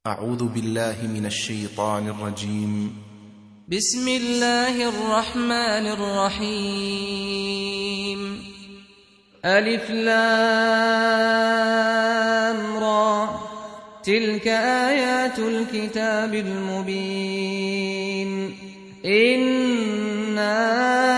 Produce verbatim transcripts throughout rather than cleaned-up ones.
أعوذ بالله من الشيطان الرجيم. بسم الله الرحمن الرحيم. ألف لام را، تلك آيات الكتاب المبين. إنا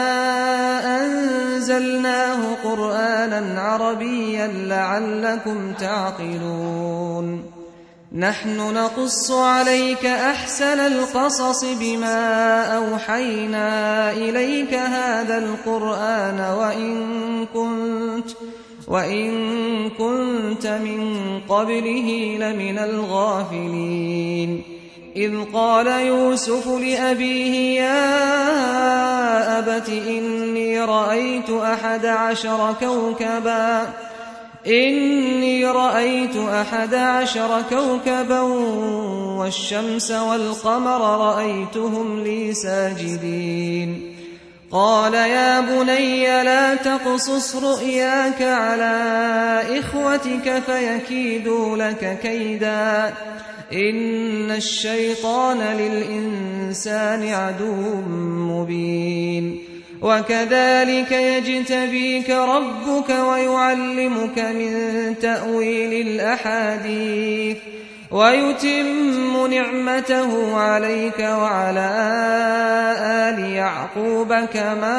أنزلناه قرآنا عربيا لعلكم تعقلون. نحن نقص عليك أحسن القصص بما أوحينا إليك هذا القرآن وإن كنت, وإن كنت من قبله لمن الغافلين. إذ قال يوسف لأبيه يا أبت إني رأيت أحد عشر كوكبا إني رأيت أحد عشر كوكبا والشمس والقمر رأيتهم لي ساجدين. قال يا بني لا تقصص رؤياك على إخوتك فيكيدوا لك كيدا إن الشيطان للإنسان عدو مبين. وكذلك يجتبيك ربك ويعلمك من تأويل الأحاديث ويتم نعمته عليك وعلى آل يعقوب كما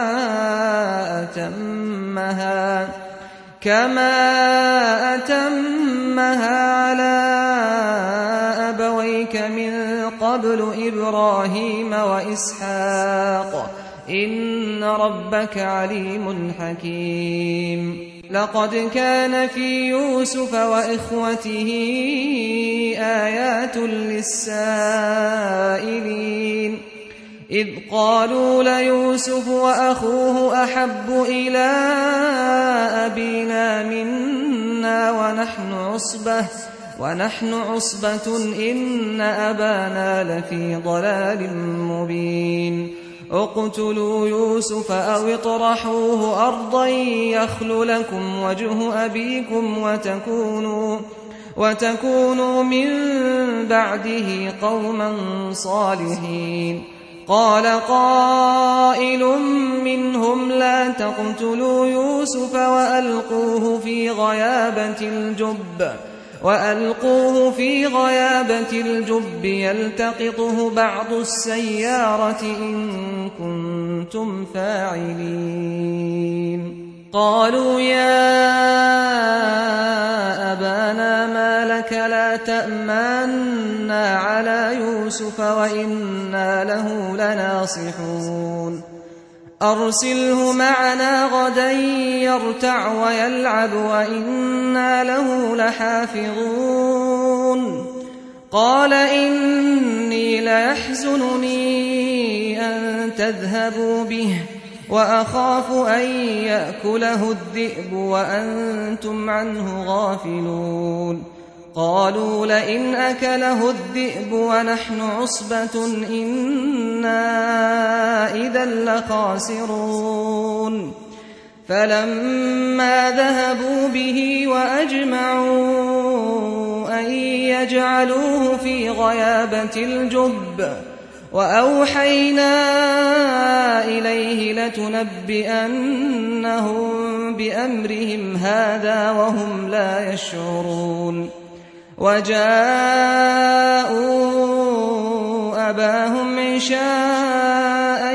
أتمها كما أتمها على أبويك من قبل إبراهيم وإسحاق إن ربك عليم حكيم. لقد كان في يوسف وإخوته آيات للسائلين إذ قالوا ليوسف وأخوه أحب إلى أبينا منا ونحن عصبة ونحن عصبة إن أبانا لفي ضلال مبين. اقتلوا يوسف أو اطرحوه أرضا يخل لكم وجه أبيكم وتكونوا, وتكونوا من بعده قوما صالحين. قال قائل منهم لا تقتلوا يوسف وألقوه في غيابة الجب وألقوه في غيابة الجب يلتقطه بعض السيارة إن كنتم فاعلين. قالوا يا أبانا ما لك لا تأمنا على يوسف وإنا له لناصحون. أرسله معنا غدا يرتع ويلعب وإنا له لحافظون. قال إني ليحزنني أن تذهبوا به وأخاف أن يأكله الذئب وأنتم عنه غافلون. قالوا لئن أكله الذئب ونحن عصبة إنا إذا لخاسرون. فلما ذهبوا به وأجمعوا أن يجعلوه في غيابة الجب وأوحينا إليه لتنبئنهم بأمرهم هذا وهم لا يشعرون. وجاءوا أباهم عشاء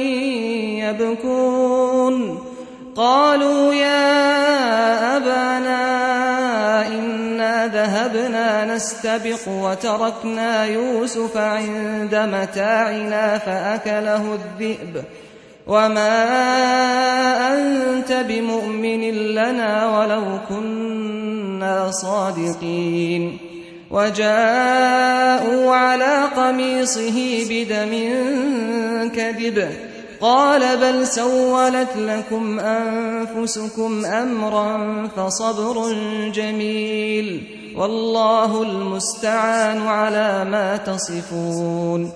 يبكون. قالوا يا أبانا إنا ذهبنا نستبق وتركنا يوسف عند متاعنا فأكله الذئب وما أنت بمؤمن لنا ولو كنا صادقين. وجاءوا على قميصه بدم كذب قال بل سولت لكم أنفسكم أمرا فصبر جميل والله المستعان على ما تصفون.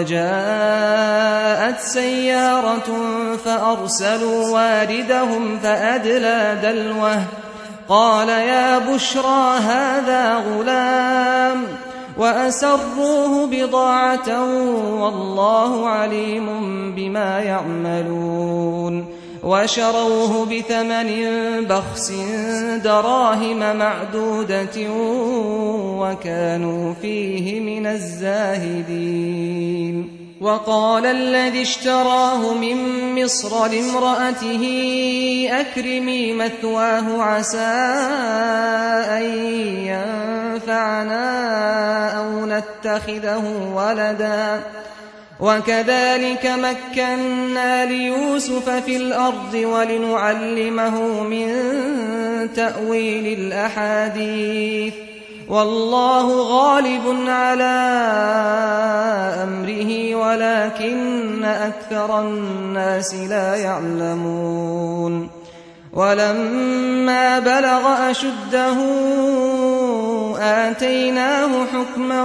وجاءت سيارة فأرسلوا واردهم فأدلى دلوه قال يا بشرى هذا غلام وأسروه بضاعة والله عليم بما يعملون وشروه بثمن بخس دراهم معدودة وكانوا فيه من الزاهدين وقال الذي اشتراه من مصر لامرأته أكرمي مثواه عسى أن ينفعنا أو نتخذه ولدا وكذلك مكنا ليوسف في الأرض ولنعلمه من تأويل الأحاديث والله غالب على أمره ولكن أكثر الناس لا يعلمون ولما بلغ أشده آتيناه حكما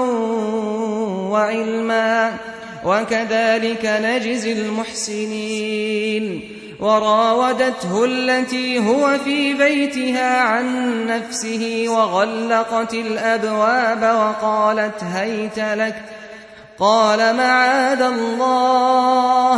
وعلما وكذلك نجزي المحسنين وراودته التي هو في بيتها عن نفسه وغلقت الأبواب وقالت هيت لك قال معاذ الله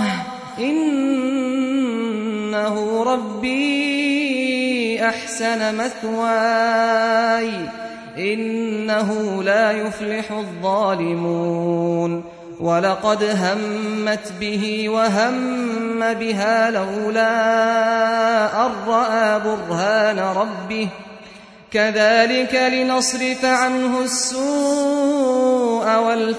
إنه ربي أحسن مثواي إنه لا يفلح الظالمون ولقد همت به وهم بها لولا أن رأى برهان ربه كذلك لنصرف عنه السوء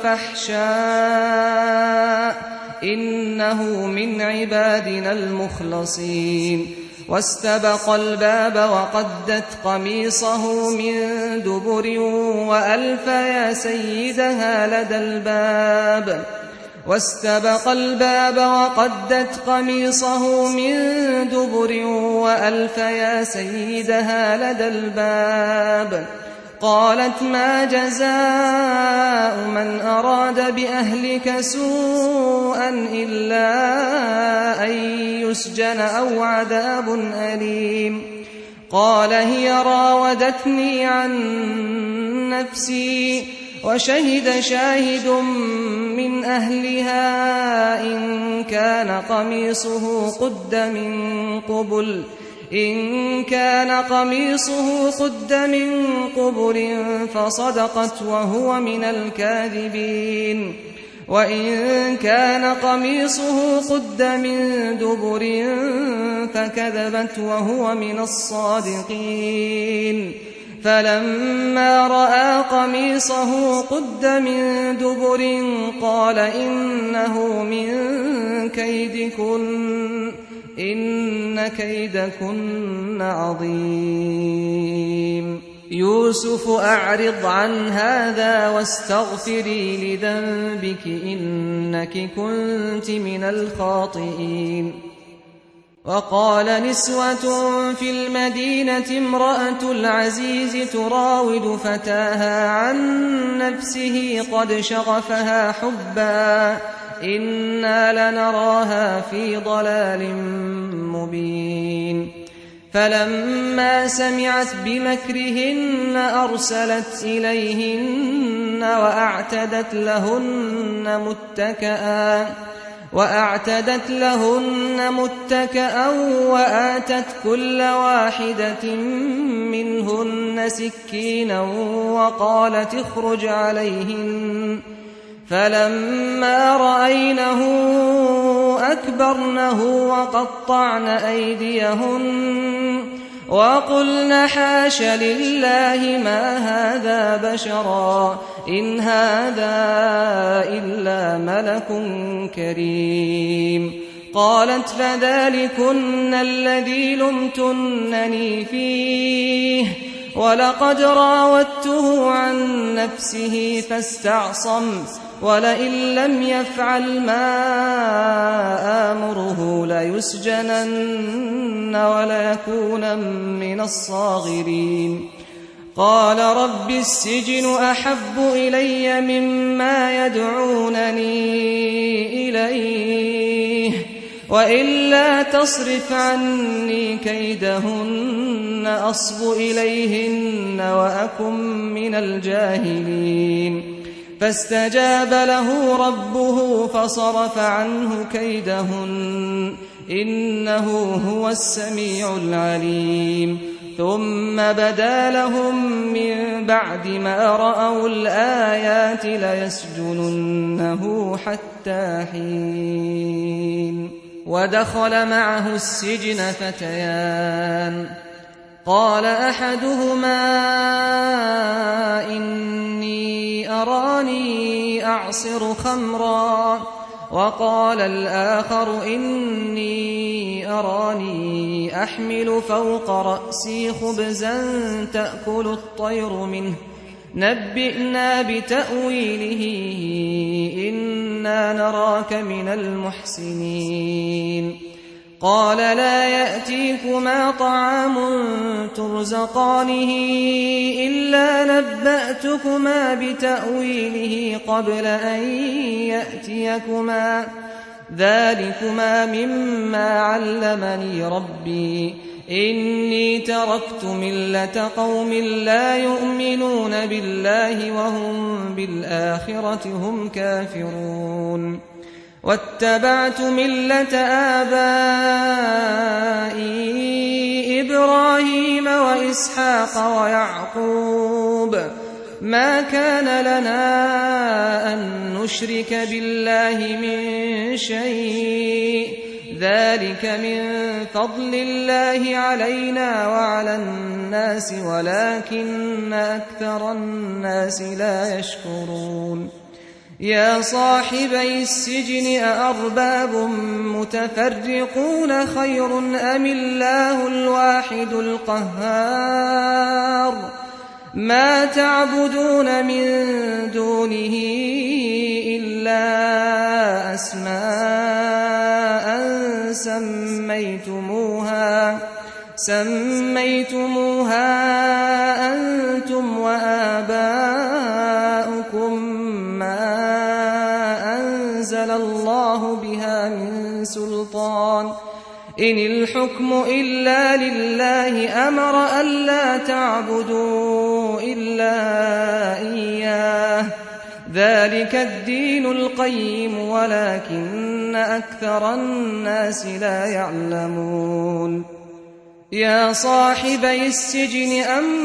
والفحشاء إنه من عبادنا المخلصين واستبق الباب وقدت قميصه من دبر وألف يا سيدها لدى الباب واستبق الباب وقدت قميصه من دبر وألف يا سيدها لدى الباب قالت ما جزاء من أراد بأهلك سوءا إلا أن يسجن أو عذاب أليم قال هي راودتني عن نفسي وشهد شاهد من أهلها إن كان قميصه قد من قبل إن كان قميصه قد من قبل فصدقت وهو من الكاذبين وإن كان قميصه قد من دبر فكذبت وهو من الصادقين فلما رأى قميصه قد من دبر قال إنه من كيدكن إن كيدكن عظيم يوسف أعرض عن هذا واستغفري لذنبك إنك كنت من الخاطئين وقال نسوة في المدينة امرأة العزيز تراود فتاها عن نفسه قد شغفها حبا إنا لنراها في ضلال مبين فلما سمعت بمكرهن أرسلت إليهن وأعتدت لهن متكئا وأعتدت لهن متكئا وآتت كل واحدة منهن سكينا وقالت اخرج عليهن فلما رأينه أكبرنه وقطعن أيديهن وقلن حاش لله ما هذا بشرا إن هذا إلا ملك كريم قالت فذلكن الذي لمتنني فيه ولقد راودته عن نفسه فاستعصم ولئن لم يفعل ما آمره ليسجنن وليكون من الصاغرين قال رب السجن أحب إلي مما يدعونني إليه وإلا تصرف عني كيدهن أصب إليهن وأكن من الجاهلين فاستجاب له ربه فصرف عنه كيدهن إنه هو السميع العليم ثم بدا لهم من بعد ما رأوا الآيات ليسجننه حتى حين ودخل معه السجن فتيان قال أحدهما إني أراني أعصر خمرا وقال الآخر إني أراني أحمل فوق رأسي خبزا تأكل الطير منه نبئنا بتأويله إنا نراك من المحسنين قال لا يأتيكما طعام ترزقانه إلا نبأتكما بتأويله قبل أن يأتيكما ذلكما مما علمني ربي إني تركت ملة قوم لا يؤمنون بالله وهم بالآخرة هم كافرون واتبعت ملة آبائي إبراهيم وإسحاق ويعقوب ما كان لنا أن نشرك بالله من شيء ذلك من فضل الله علينا وعلى الناس ولكن أكثر الناس لا يشكرون يا صاحبي السجن أأرباب متفرقون خير أم الله الواحد القهار ما تعبدون من دونه إلا أسماء سميتموها سميتموها أنتم وآباؤكم ما أنزل الله بها من سلطان إن الحكم إلا لله أمر ألا تعبدوا إلا إياه ذلك الدين القيم ولكن أكثر الناس لا يعلمون يا صاحبي السجن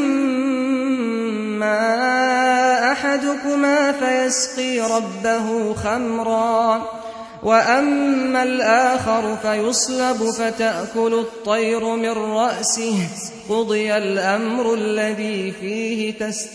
أما أحدكما فيسقي ربه خمرا وأما الآخر فيصلب فتأكل الطير من رأسه قضي الأمر الذي فيه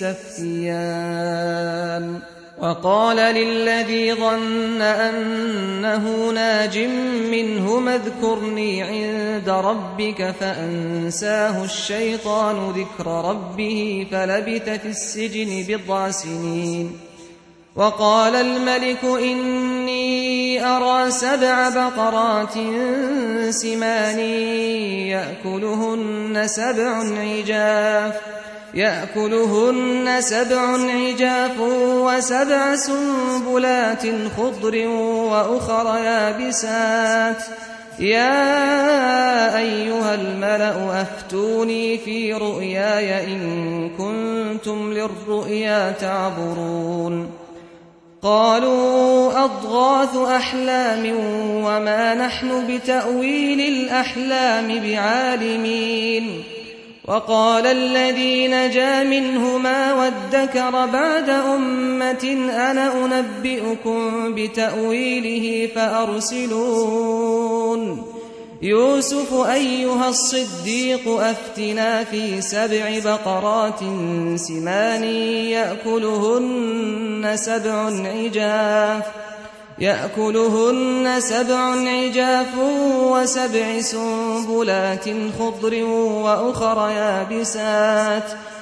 تستفتيان وقال للذي ظن أنه ناج منهما اذكرني عند ربك فأنساه الشيطان ذكر ربه فلبث في السجن بضع سنين وقال الملك إني أرى سبع بقرات سمان يأكلهن سبع عجاف يأكلهن سبع عجاف وسبع سنبلات خضر وأخر يابسات يا أيها الملأ أفتوني في رؤياي إن كنتم للرؤيا تعبرون قالوا أضغاث أحلام وما نحن بتأويل الأحلام بعالمين وقال الذي نجا منهما وادكر بعد أمة أنا أنبئكم بتأويله فأرسلون يوسف أيها الصديق أفتنا في سبع بقرات سمان يأكلهن سبع عجاف يأكلهن سبع عجاف وسبع سنبلات خضر وأخر يابسات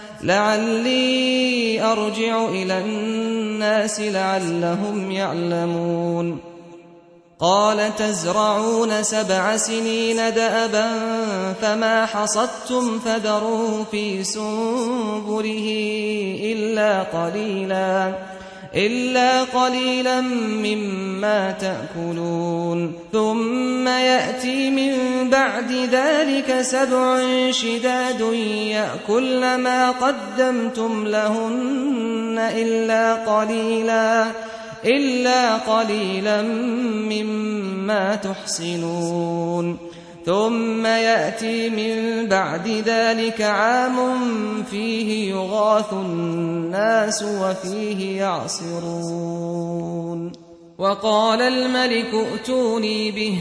لعلي أرجع إلى الناس لعلهم يعلمون قال تزرعون سبع سنين دأبا فما حصدتم فذروه في سنبله إلا قليلا إلا قليلا مما تأكلون ثم يأتي من بعد ذلك سبع شداد يأكلن ما قدمتم لهن إلا قليلا إلا قليلا مما تحصنون ثم يأتي من بعد ذلك عام فيه يغاث الناس وفيه يعصرون وقال الملك ائتوني به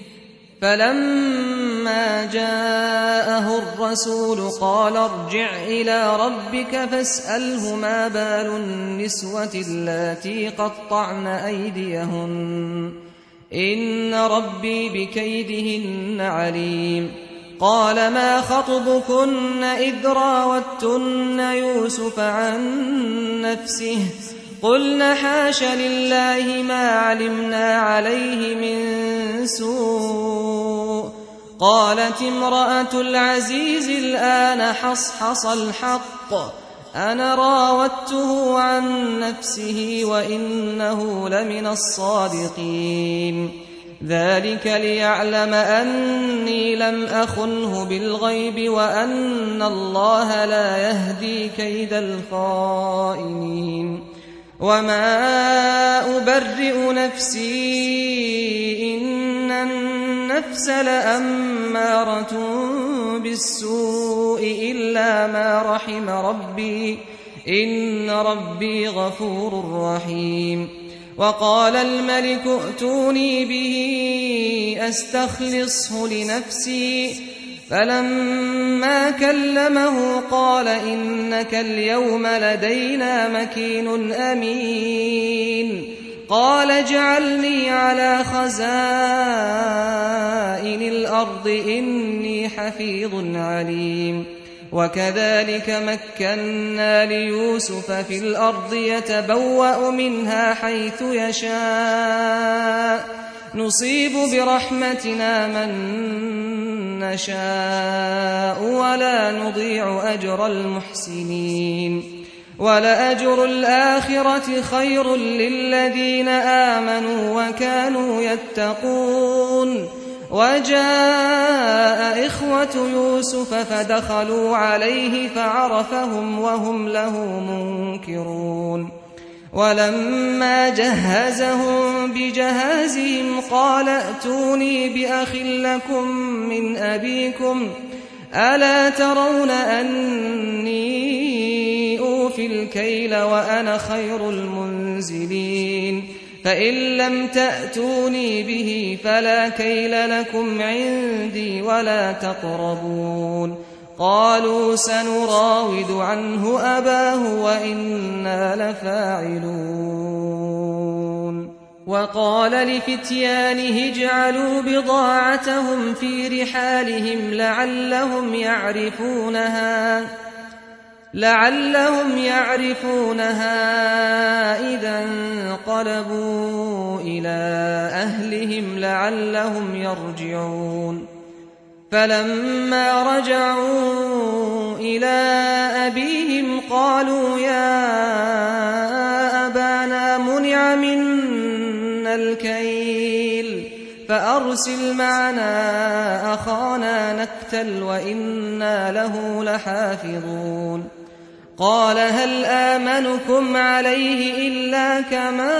فلما جاءه الرسول قال ارجع إلى ربك فاسأله ما بال النسوة اللاتي قطعن أيديهن إن ربي بكيدهن عليم قال ما خطبكن إذ راوتن يوسف عن نفسه قلن حاش لله ما علمنا عليه من سوء قالت امرأة العزيز الآن حصحص الحق أنا راودته عن نفسه وإنه لمن الصادقين ذلك ليعلم أني لم أخنه بالغيب وأن الله لا يهدي كيد الخائنين وما أبرئ نفسي إن النفس لأمارة بالسوء إلا ما رحم ربي إن ربي غفور رحيم وقال الملك ائتوني به أستخلصه لنفسي فلما كلمه قال إنك اليوم لدينا مكين أمين قال اجعلني على خزائن الأرض إني حفيظ عليم وكذلك مكنا ليوسف في الأرض يتبوأ منها حيث يشاء نصيب برحمتنا من نشاء ولا نضيع أجر المحسنين ولأجر الآخرة خير للذين آمنوا وكانوا يتقون وجاء إخوة يوسف فدخلوا عليه فعرفهم وهم له منكرون ولما جهزهم بجهازهم قال ائتوني بأخ لكم من أبيكم ألا ترون أني أوفي الكيل وأنا خير المنزلين فإن لم تأتوني به فلا كيل لكم عندي ولا تقربون قالوا سنراود عنه أباه وإنا لفاعلون وقال لفتيانه اجعلوا بضاعتهم في رحالهم لعلهم يعرفونها لعلهم يعرفونها إذا انقلبوا إلى أهلهم لعلهم يرجعون فلما رجعوا إلى أبيهم قالوا يا أبانا منع منا الكيل فأرسل معنا أخانا نكتل وإنا له لحافظون قال هل آمنكم عليه إلا كما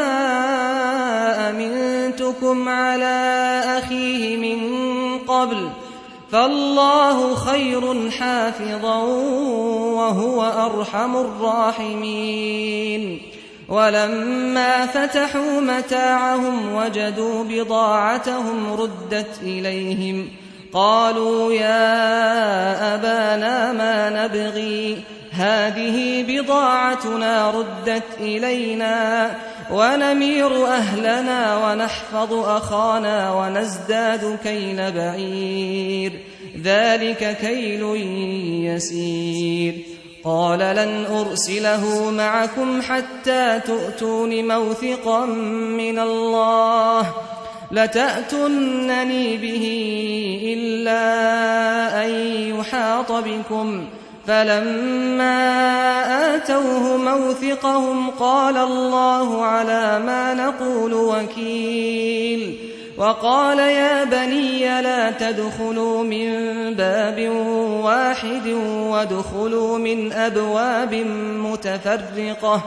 أمنتكم على أخيه من قبل فالله خير حافظا وهو أرحم الراحمين ولما فتحوا متاعهم وجدوا بضاعتهم ردت إليهم قالوا يا أبانا ما نبغي هذه بضاعتنا ردت إلينا ونمير أهلنا ونحفظ أخانا ونزداد كيل بعير ذلك كيل يسير قال لن أرسله معكم حتى تؤتون موثقا من الله لتأتونني به إلا أن يحاط بكم فلما آتوه موثقهم قال الله على ما نقول وكيل وقال يا بني لا تدخلوا من باب واحد وادخلوا من أبواب متفرقة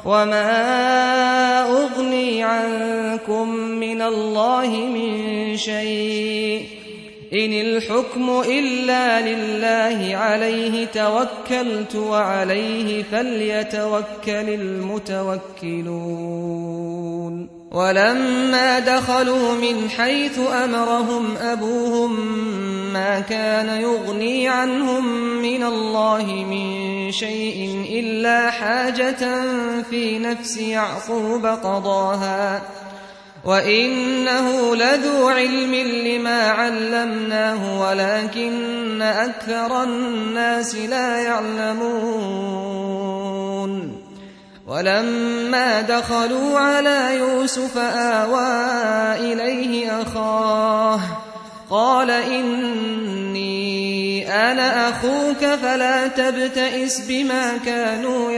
وما أغني عنكم من الله من شيء إن الحكم إلا لله عليه توكلت وعليه فليتوكل المتوكلون ولما دخلوا من حيث أمرهم أبوهم ما كان يغني عنهم من الله من شيء إلا حاجة في نفس يعقوب قضاها وإنه لذو علم لما علمناه ولكن أكثر الناس لا يعلمون ولما دخلوا على يوسف آوى إليه أخاه قال إني أنا أخوك فلا تبتئس بما كانوا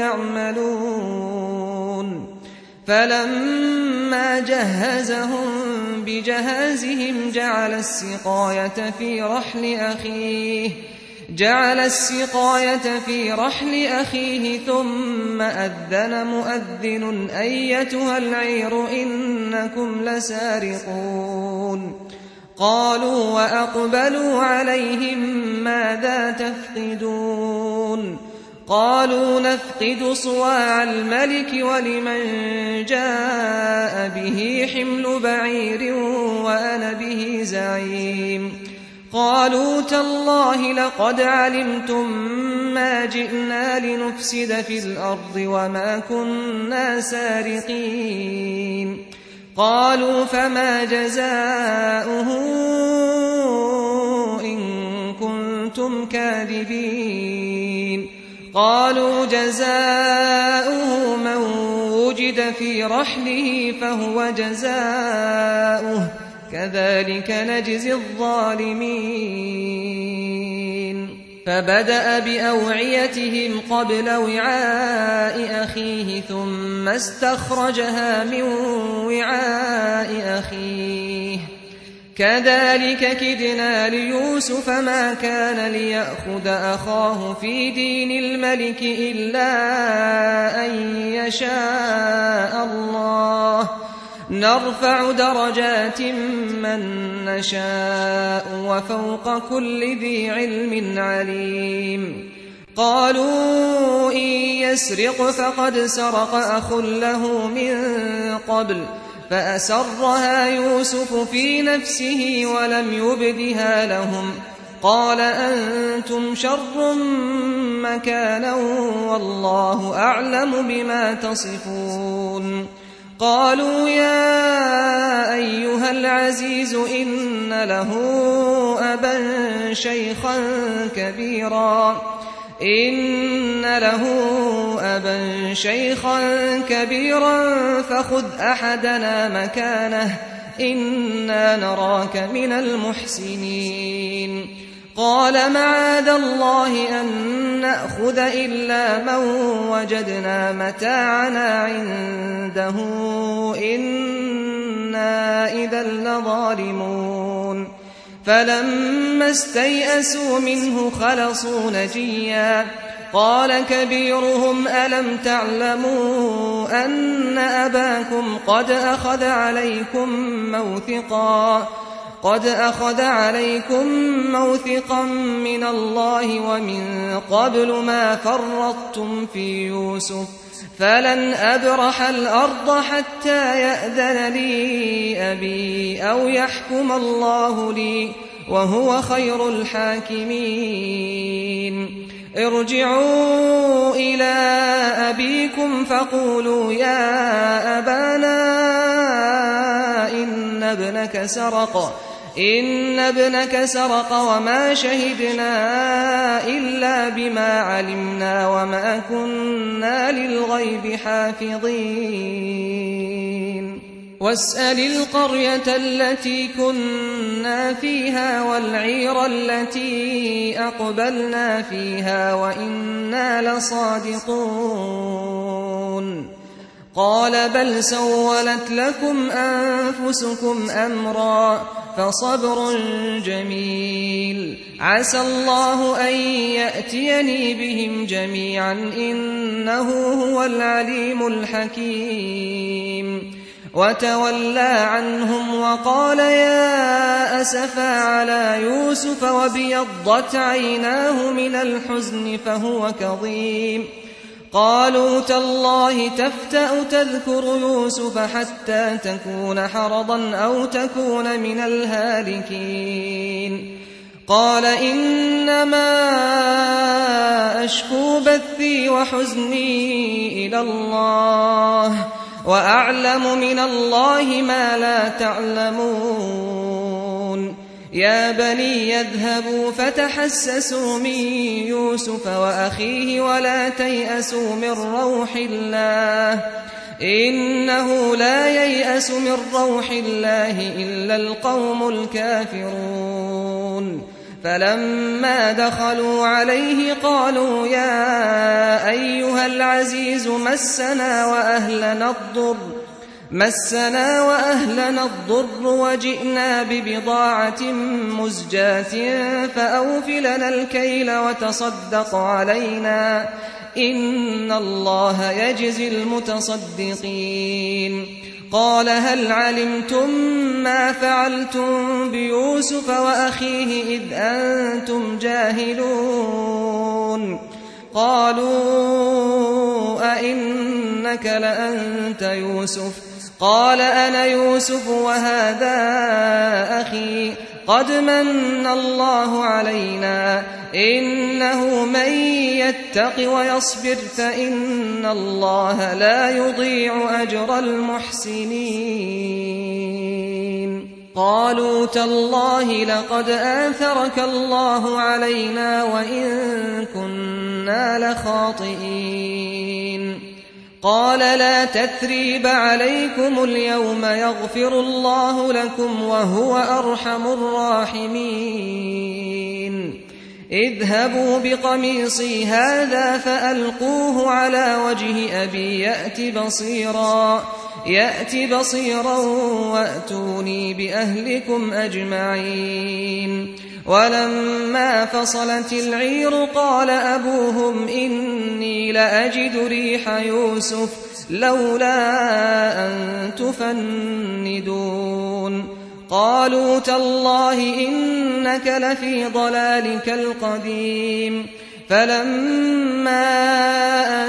يعملون فلما جهزهم بجهازهم جعل السقاية في رحل أخيه جعل السقاية في رحل أخيه ثم أذن مؤذن أيتها العير إنكم لسارقون قالوا وأقبلوا عليهم ماذا تفقدون قالوا نفقد صواع الملك ولمن جاء به حمل بعير وأنا به زعيم قالوا تالله لقد علمتم ما جئنا لنفسد في الأرض وما كنا سارقين قالوا فما جزاؤه إن كنتم كاذبين قالوا جزاؤه من وجد في رحله فهو جزاؤه كذلك نجزي الظالمين فبدأ بأوعيتهم قبل وعاء أخيه ثم استخرجها من وعاء أخيه كذلك كدنا ليوسف ما كان ليأخذ أخاه في دين الملك إلا أن يشاء الله نرفع درجات من نشاء وفوق كل ذي علم عليم قالوا إن يسرق فقد سرق أخ له من قبل فأسرها يوسف في نفسه ولم يبدها لهم قال أنتم شر مكانا والله أعلم بما تصفون قالوا يا أيها العزيز إن له أبا شيخا كبيرا إن له أبا شيخا كبيرا فخذ أحدنا مكانه إنا نراك من المحسنين قال معاذ الله أن نأخذ إلا من وجدنا متاعنا عنده إنا إذا لظالمون فلما استيئسوا منه خلصوا نجيا قال كبيرهم ألم تعلموا أن أباكم قد أخذ عليكم موثقا قد أخذ عليكم موثقا من الله ومن قبل ما فرطتم في يوسف فلن أبرح الأرض حتى يأذن لي أبي أو يحكم الله لي وهو خير الحاكمين ارجعوا إلى أبيكم فقولوا يا أبانا إن ابنك سرق إن ابنك سرق وما شهدنا إلا بما علمنا وما كنا للغيب حافظين واسأل القرية التي كنا فيها والعير التي أقبلنا فيها وإنا لصادقون قال بل سولت لكم أنفسكم أمرا فصبر جميل عسى الله أن يأتيني بهم جميعا إنه هو العليم الحكيم وتولى عنهم وقال يا أسفا على يوسف وابيضت عيناه من الحزن فهو كظيم قالوا تالله تفتأ تذكر يوسف حتى تكون حرضا أو تكون من الهالكين قال إنما أشكو بثي وحزني إلى الله وأعلم من الله ما لا تعلمون يا بني يذهبوا فتحسسوا من يوسف وأخيه ولا تيأسوا من روح الله إنه لا ييأس من روح الله إلا القوم الكافرون فلما دخلوا عليه قالوا يا أيها العزيز مسنا وأهلنا الضر مسنا وأهلنا الضر وجئنا ببضاعة مزجاة فأوف لنا الكيل وتصدق علينا إن الله يجزي المتصدقين قال هل علمتم ما فعلتم بيوسف وأخيه إذ أنتم جاهلون قالوا أئنك لأنت يوسف قال أنا يوسف وهذا أخي قد من الله علينا إنه من يتق ويصبر فإن الله لا يضيع أجر المحسنين قالوا تالله لقد آثرك الله علينا وإن كنا لخاطئين قال لا تثريب عليكم اليوم يغفر الله لكم وهو أرحم الراحمين اذهبوا بقميصي هذا فألقوه على وجه أبي يأت بصيرا يأت بصيرا وأتوني بأهلكم أجمعين ولما فصلت العير قال أبوهم إني لأجد ريح يوسف لولا أن تفندون قالوا تالله إنك لفي ضلالك القديم فلما أن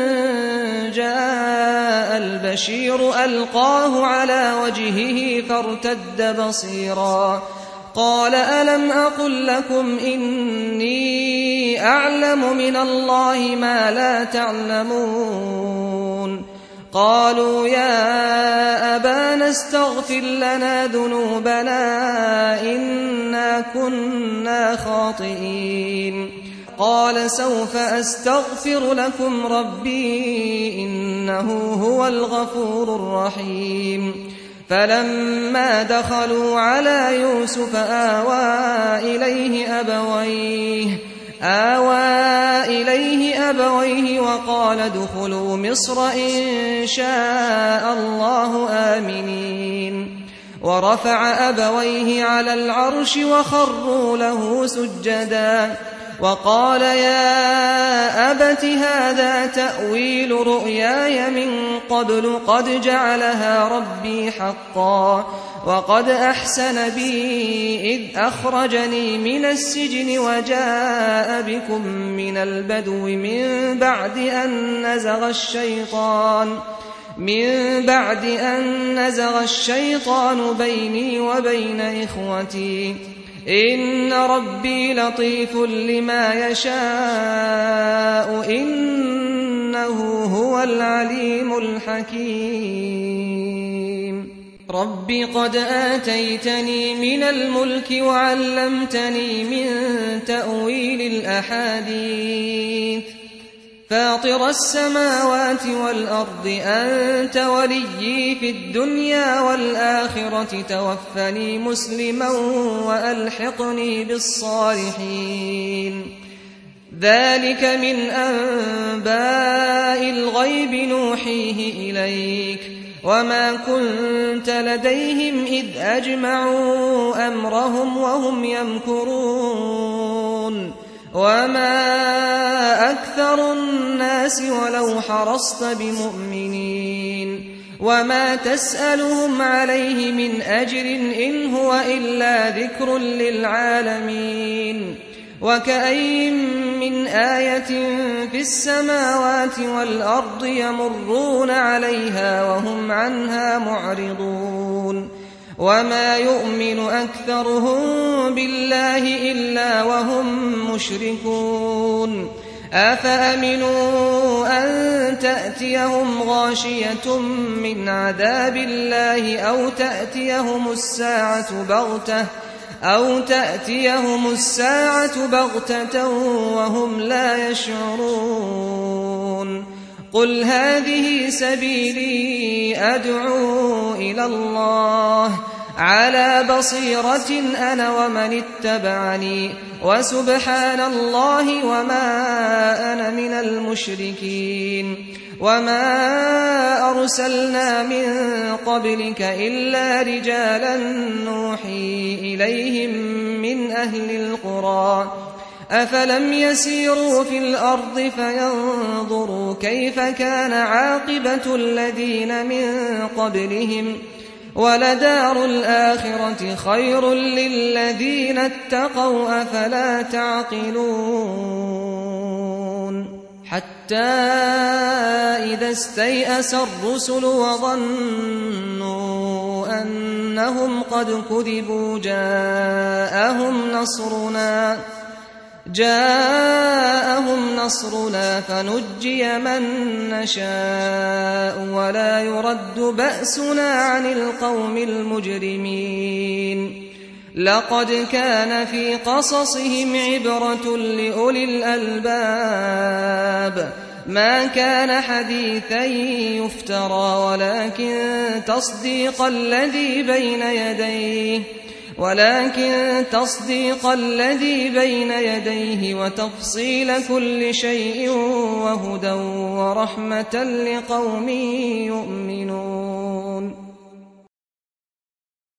جاء البشير ألقاه على وجهه فارتد بصيرا قال ألم أقل لكم إني أعلم من الله ما لا تعلمون قالوا يا أبانا استغفر لنا ذنوبنا إنا كنا خاطئين قال سوف أستغفر لكم ربي إنه هو الغفور الرحيم فلما دخلوا على يوسف آوى إليه أبويه آوى إليه أبويه وقال ادخلوا مصر إن شاء الله آمنين ورفع أبويه على العرش وخروا له سجدا وقال يا أبت هذا تأويل رؤياي من قبل قد جعلها ربي حقا وقد أحسن بي إذ أخرجني من السجن وجاء بكم من البدو من بعد أن نزغ الشيطان من بعد أن نزغ الشيطان بيني وبين إخوتي إن ربي لطيف لما يشاء إنه هو العليم الحكيم رب قد آتيتني من الملك وعلمتني من تأويل الأحاديث فاطر السماوات والأرض أنت وليي في الدنيا والآخرة توفني مسلما وألحقني بالصالحين ذلك من أنباء الغيب نوحيه إليك وما كنت لديهم إذ أجمعوا أمرهم وهم يمكرون وما أكثر الناس ولو حرصت بمؤمنين وما تسألهم عليه من أجر إن هو إلا ذكر للعالمين وكأي من آية في السماوات والأرض يمرون عليها وهم عنها معرضون وما يؤمن أكثرهم بالله إلا وهم مشركون أفأمنوا أن تأتيهم غاشية من عذاب الله أو تأتيهم الساعة بغتة أو تأتيهم الساعة بغتة وهم لا يشعرون قل هذه سبيلي أدعو إلى الله على بصيرة أنا ومن اتبعني وسبحان الله وما أنا من المشركين وما أرسلنا من قبلك إلا رجالا نوحي إليهم من أهل القرى أفلم يسيروا في الأرض فينظروا كيف كان عاقبة الذين من قبلهم ولدار الآخرة خير للذين اتقوا أفلا تعقلون حتى إذا استيأس الرسل وظنوا أنهم قد كذبوا جاءهم نصرنا جاءهم نصرنا فنجي من نشاء ولا يرد بأسنا عن القوم المجرمين لقد كان في قصصهم عبرة لأولي الألباب ما كان حديثا يفترى ولكن تصديق الذي بين يديه ولكن تصديق الذي بين يديه وتفصيل كل شيء وهدى ورحمة لقوم يؤمنون